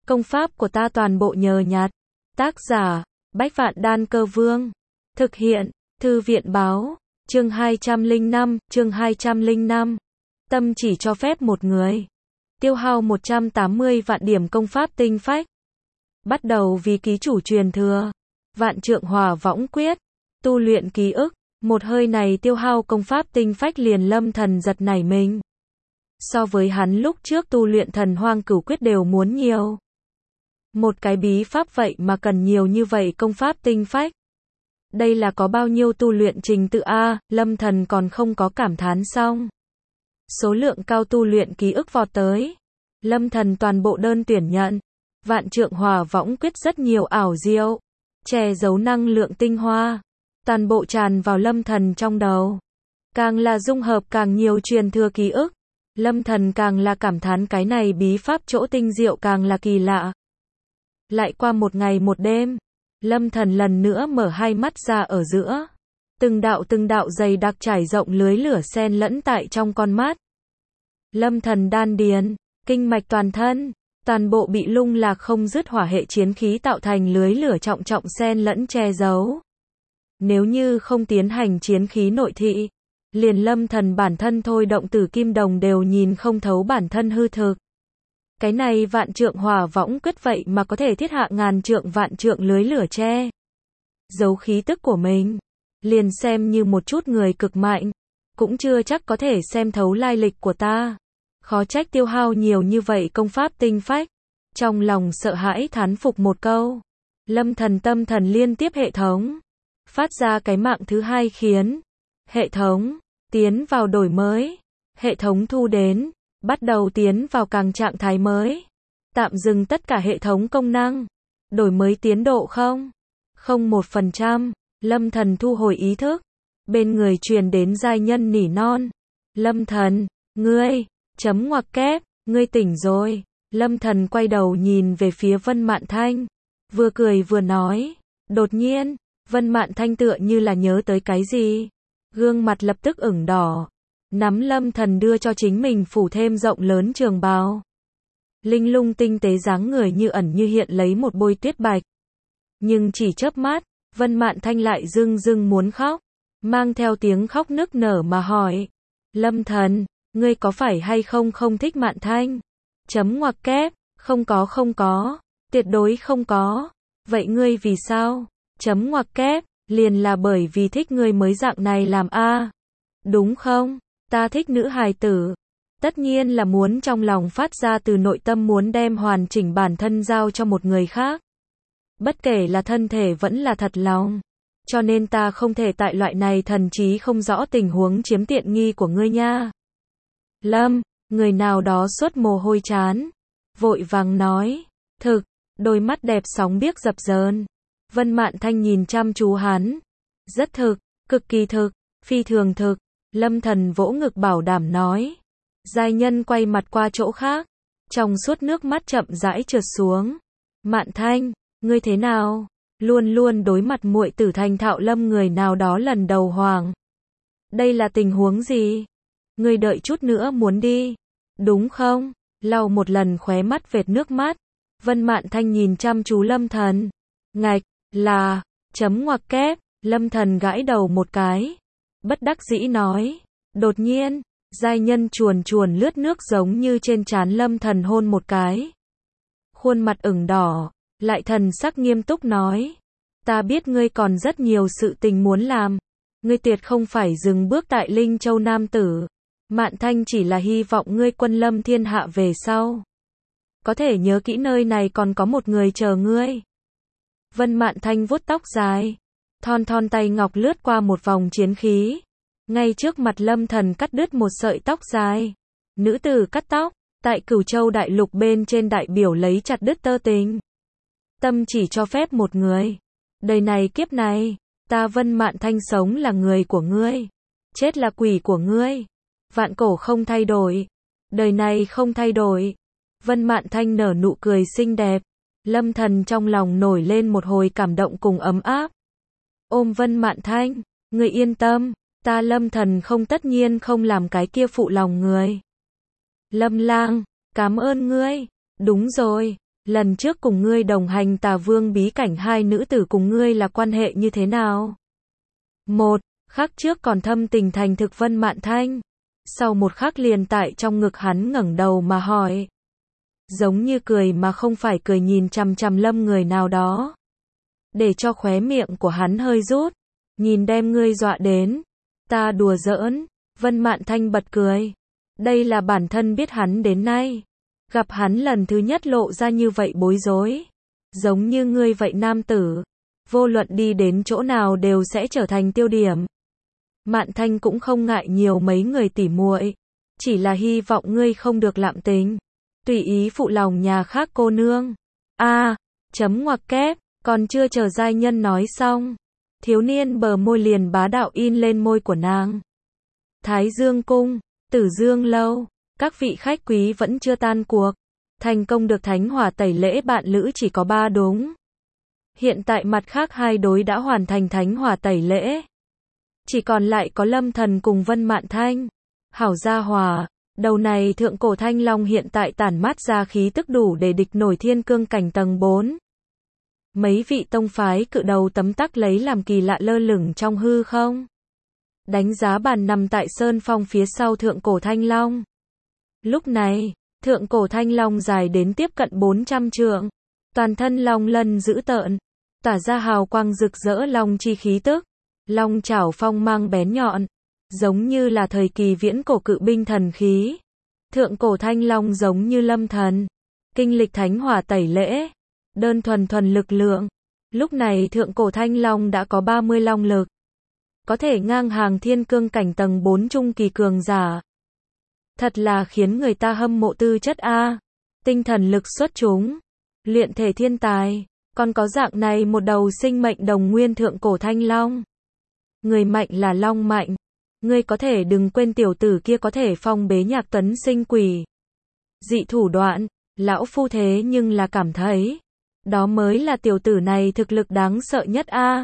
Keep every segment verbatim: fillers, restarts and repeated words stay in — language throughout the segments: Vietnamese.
Công pháp của ta toàn bộ nhờ nhặt. Tác giả, Bách Vạn Đan Cơ Vương. Thực hiện, Thư viện báo. Chương hai trăm lẻ năm, chương hai trăm lẻ năm. Tâm chỉ cho phép một người. Tiêu hao một trăm tám mươi vạn điểm công pháp tinh phách. Bắt đầu vì ký chủ truyền thừa. Vạn Trượng Hỏa Võng Quyết. Tu luyện ký ức. Một hơi này tiêu hao công pháp tinh phách liền Lâm Thần giật nảy mình. So với hắn lúc trước tu luyện Thần Hoang Cửu Quyết đều muốn nhiều. Một cái bí pháp vậy mà cần nhiều như vậy công pháp tinh phách. Đây là có bao nhiêu tu luyện trình tự a, Lâm Thần còn không có cảm thán xong. Số lượng cao tu luyện ký ức vọt tới. Lâm Thần toàn bộ đơn tuyển nhận. Vạn Trượng Hỏa Võng Quyết rất nhiều ảo diệu, che giấu năng lượng tinh hoa, toàn bộ tràn vào Lâm Thần trong đầu. Càng là dung hợp càng nhiều truyền thừa ký ức, Lâm Thần càng là cảm thán cái này bí pháp chỗ tinh diệu càng là kỳ lạ. Lại qua một ngày một đêm, Lâm Thần lần nữa mở hai mắt ra ở giữa. Từng đạo từng đạo dày đặc trải rộng lưới lửa xen lẫn tại trong con mắt. Lâm Thần đan điền, kinh mạch toàn thân, toàn bộ bị lung lạc không dứt hỏa hệ chiến khí tạo thành lưới lửa trọng trọng xen lẫn che giấu. Nếu như không tiến hành chiến khí nội thị, liền Lâm Thần bản thân thôi động tử kim đồng đều nhìn không thấu bản thân hư thực. Cái này Vạn Trượng Hỏa Võng Quyết vậy mà có thể thiết hạ ngàn trượng vạn trượng lưới lửa che giấu khí tức của mình, liền xem như một chút người cực mạnh, cũng chưa chắc có thể xem thấu lai lịch của ta. Khó trách tiêu hao nhiều như vậy công pháp tinh phách. Trong lòng sợ hãi thán phục một câu. Lâm Thần tâm thần liên tiếp hệ thống. Phát ra cái mạng thứ hai khiến hệ thống tiến vào đổi mới. Hệ thống thu đến, bắt đầu tiến vào càng trạng thái mới. Tạm dừng tất cả hệ thống công năng. Đổi mới tiến độ không? Không một phần trăm. Lâm Thần thu hồi ý thức. Bên người truyền đến giai nhân nỉ non. Lâm Thần, ngươi, chấm ngoặc kép, ngươi tỉnh rồi. Lâm Thần quay đầu nhìn về phía Vân Mạn Thanh. Vừa cười vừa nói. Đột nhiên, Vân Mạn Thanh tựa như là nhớ tới cái gì. Gương mặt lập tức ửng đỏ. Nắm Lâm Thần đưa cho chính mình phủ thêm rộng lớn trường bào. Linh lung tinh tế dáng người như ẩn như hiện lấy một bôi tuyết bạch. Nhưng chỉ chớp mắt, Vân Mạn Thanh lại rưng rưng muốn khóc. Mang theo tiếng khóc nức nở mà hỏi. Lâm Thần, ngươi có phải hay không không thích Mạn Thanh? Chấm ngoặc kép, không có không có, tuyệt đối không có. Vậy ngươi vì sao? Chấm ngoặc kép, liền là bởi vì thích ngươi mới dạng này làm a. Đúng không? Ta thích nữ hài tử. Tất nhiên là muốn trong lòng phát ra từ nội tâm muốn đem hoàn chỉnh bản thân giao cho một người khác. Bất kể là thân thể vẫn là thật lòng. Cho nên ta không thể tại loại này thần trí không rõ tình huống chiếm tiện nghi của ngươi nha. Lâm, người nào đó xuất mồ hôi chán. Vội vàng nói. Thực, đôi mắt đẹp sóng biếc dập dờn. Vân Mạn Thanh nhìn chăm chú hắn. Rất thực, cực kỳ thực, phi thường thực. Lâm Thần vỗ ngực bảo đảm nói. Giai nhân quay mặt qua chỗ khác. Trong suốt nước mắt chậm rãi trượt xuống. Mạn Thanh, ngươi thế nào? Luôn luôn đối mặt muội tử thành thạo Lâm người nào đó lần đầu hoàng. Đây là tình huống gì? Ngươi đợi chút nữa muốn đi. Đúng không? Lau một lần khóe mắt vệt nước mắt. Vân Mạn Thanh nhìn chăm chú Lâm Thần. Ngạch, là, chấm ngoặc kép, Lâm Thần gãi đầu một cái. Bất đắc dĩ nói. Đột nhiên, giai nhân chuồn chuồn lướt nước giống như trên trán Lâm Thần hôn một cái. Khuôn mặt ửng đỏ, lại thần sắc nghiêm túc nói. Ta biết ngươi còn rất nhiều sự tình muốn làm. Ngươi tuyệt không phải dừng bước tại Linh Châu Nam Tử. Mạn Thanh chỉ là hy vọng ngươi quân lâm thiên hạ về sau. Có thể nhớ kỹ nơi này còn có một người chờ ngươi. Vân Mạn Thanh vuốt tóc dài. Thon thon tay ngọc lướt qua một vòng chiến khí. Ngay trước mặt Lâm Thần cắt đứt một sợi tóc dài. Nữ tử cắt tóc, tại Cửu Châu đại lục bên trên đại biểu lấy chặt đứt tơ tình. Tâm chỉ cho phép một người. Đời này kiếp này, ta Vân Mạn Thanh sống là người của ngươi. Chết là quỷ của ngươi. Vạn cổ không thay đổi. Đời này không thay đổi. Vân Mạn Thanh nở nụ cười xinh đẹp. Lâm Thần trong lòng nổi lên một hồi cảm động cùng ấm áp. Ôm Vân Mạn Thanh, ngươi yên tâm, ta Lâm Thần không tất nhiên không làm cái kia phụ lòng người. Lâm Lang, cảm ơn ngươi. Đúng rồi, lần trước cùng ngươi đồng hành Tà Vương bí cảnh hai nữ tử cùng ngươi là quan hệ như thế nào? Một khắc trước còn thâm tình thành thực Vân Mạn Thanh, sau một khắc liền tại trong ngực hắn ngẩng đầu mà hỏi. Giống như cười mà không phải cười nhìn chằm chằm Lâm người nào đó. Để cho khóe miệng của hắn hơi rút, nhìn đem ngươi dọa đến. Ta đùa giỡn, Vân Mạn Thanh bật cười. Đây là bản thân biết hắn đến nay. Gặp hắn lần thứ nhất lộ ra như vậy bối rối. Giống như ngươi vậy nam tử. Vô luận đi đến chỗ nào đều sẽ trở thành tiêu điểm. Mạn Thanh cũng không ngại nhiều mấy người tỉ muội, chỉ là hy vọng ngươi không được lạm tình, tùy ý phụ lòng nhà khác cô nương. A, à, chấm ngoặc kép, còn chưa chờ giai nhân nói xong, thiếu niên bờ môi liền bá đạo in lên môi của nàng. Thái Dương cung, Tử Dương lâu, các vị khách quý vẫn chưa tan cuộc, thành công được thánh hỏa tẩy lễ bạn lữ chỉ có ba đúng. Hiện tại mặt khác hai đối đã hoàn thành thánh hỏa tẩy lễ. Chỉ còn lại có Lâm Thần cùng Vân Mạn Thanh. Hảo gia hòa, đầu này thượng cổ thanh long hiện tại tản mát ra khí tức đủ để địch nổi thiên cương cảnh tầng bốn. Mấy vị tông phái cự đầu tấm tắc lấy làm kỳ lạ lơ lửng trong hư không. Đánh giá bàn nằm tại sơn phong phía sau thượng cổ thanh long. Lúc này, thượng cổ thanh long dài đến tiếp cận bốn trăm trượng. Toàn thân long lân dữ tợn, tỏa ra hào quang rực rỡ long chi khí tức. Long chảo phong mang bén nhọn, giống như là thời kỳ viễn cổ cự binh thần khí. Thượng cổ thanh long giống như Lâm Thần, kinh lịch thánh hỏa tẩy lễ, đơn thuần thuần lực lượng. Lúc này thượng cổ thanh long đã có ba mươi long lực, có thể ngang hàng thiên cương cảnh tầng bốn trung kỳ cường giả. Thật là khiến người ta hâm mộ tư chất a, tinh thần lực xuất chúng, luyện thể thiên tài, còn có dạng này một đầu sinh mệnh đồng nguyên thượng cổ thanh long. Người mạnh là long mạnh. Ngươi có thể đừng quên tiểu tử kia có thể phong bế Nhạc Tuấn sinh quỷ. Dị thủ đoạn, lão phu thế nhưng là cảm thấy. Đó mới là tiểu tử này thực lực đáng sợ nhất a.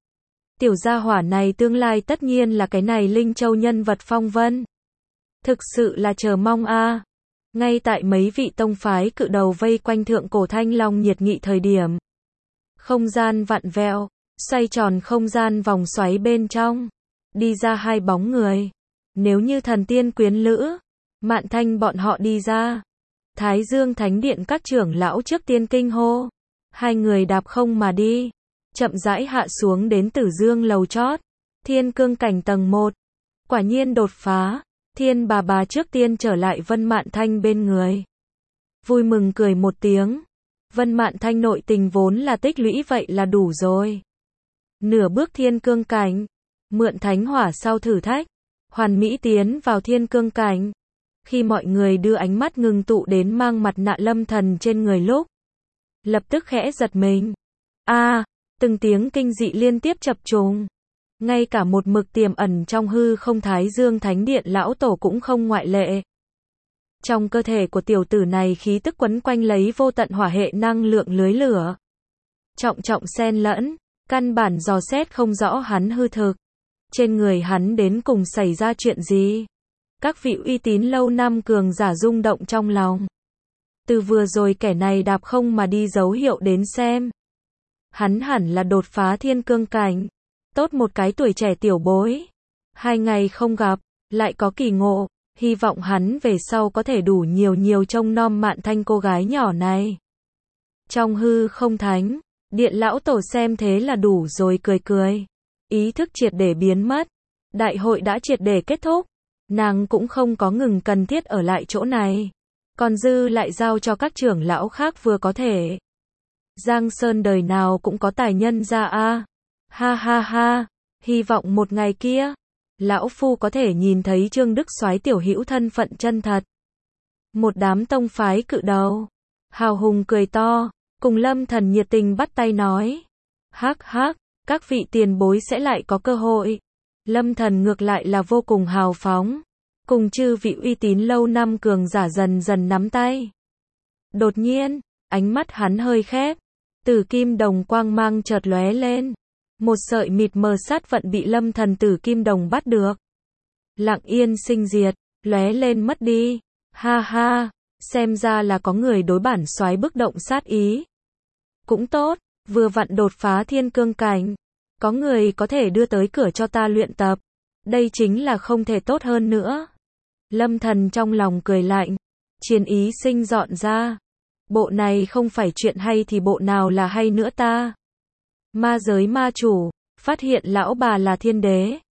Tiểu gia hỏa này tương lai tất nhiên là cái này Linh Châu nhân vật phong vân. Thực sự là chờ mong a. Ngay tại mấy vị tông phái cự đầu vây quanh thượng cổ thanh long nhiệt nghị thời điểm. Không gian vặn vẹo. Xoay tròn không gian vòng xoáy bên trong, đi ra hai bóng người. Nếu như thần tiên quyến lữ, Mạn Thanh bọn họ đi ra. Thái Dương Thánh Điện các trưởng lão trước tiên kinh hô. Hai người đạp không mà đi, chậm rãi hạ xuống đến Tử Dương lầu chót. Thiên cương cảnh tầng một. Quả nhiên đột phá. Thiên bà bà trước tiên trở lại Vân Mạn Thanh bên người. Vui mừng cười một tiếng. Vân Mạn Thanh nội tình vốn là tích lũy vậy là đủ rồi. Nửa bước thiên cương cảnh, mượn thánh hỏa sau thử thách, hoàn mỹ tiến vào thiên cương cảnh. Khi mọi người đưa ánh mắt ngừng tụ đến mang mặt nạ Lâm Thần trên người lúc, lập tức khẽ giật mình. A, à, từng tiếng kinh dị liên tiếp chập trùng. Ngay cả một mực tiềm ẩn trong hư không Thái Dương Thánh Điện lão tổ cũng không ngoại lệ. Trong cơ thể của tiểu tử này khí tức quấn quanh lấy vô tận hỏa hệ năng lượng lưới lửa. Trọng trọng xen lẫn. Căn bản dò xét không rõ hắn hư thực. Trên người hắn đến cùng xảy ra chuyện gì? Các vị uy tín lâu năm cường giả rung động trong lòng. Từ vừa rồi kẻ này đạp không mà đi dấu hiệu đến xem. Hắn hẳn là đột phá thiên cương cảnh. Tốt một cái tuổi trẻ tiểu bối. Hai ngày không gặp, lại có kỳ ngộ. Hy vọng hắn về sau có thể đủ nhiều nhiều trông nom Mạn Thanh cô gái nhỏ này. Trong hư không thánh. Điện lão tổ xem thế là đủ rồi cười cười. Ý thức triệt để biến mất. Đại hội đã triệt để kết thúc. Nàng cũng không có ngừng cần thiết ở lại chỗ này. Còn dư lại giao cho các trưởng lão khác vừa có thể. Giang Sơn đời nào cũng có tài nhân ra a. Ha ha ha. Hy vọng một ngày kia, lão phu có thể nhìn thấy Trương Đức Soái tiểu hữu thân phận chân thật. Một đám tông phái cự đầu. Hào hùng cười to. Cùng Lâm Thần nhiệt tình bắt tay nói. Hắc hắc, các vị tiền bối sẽ lại có cơ hội. Lâm Thần ngược lại là vô cùng hào phóng. Cùng chư vị uy tín lâu năm cường giả dần dần nắm tay. Đột nhiên, ánh mắt hắn hơi khép. Tử kim đồng quang mang chợt lóe lên. Một sợi mịt mờ sát vận bị Lâm Thần tử kim đồng bắt được. Lặng yên sinh diệt, lóe lên mất đi. Ha ha, Xem ra là có người đối bản soái bức động sát ý. Cũng tốt, vừa vặn đột phá thiên cương cảnh. Có người có thể đưa tới cửa cho ta luyện tập. Đây chính là không thể tốt hơn nữa. Lâm Thần trong lòng cười lạnh. Chiến ý sinh dọn ra. Bộ này không phải chuyện hay thì bộ nào là hay nữa ta. Ma giới ma chủ, phát hiện lão bà là thiên đế.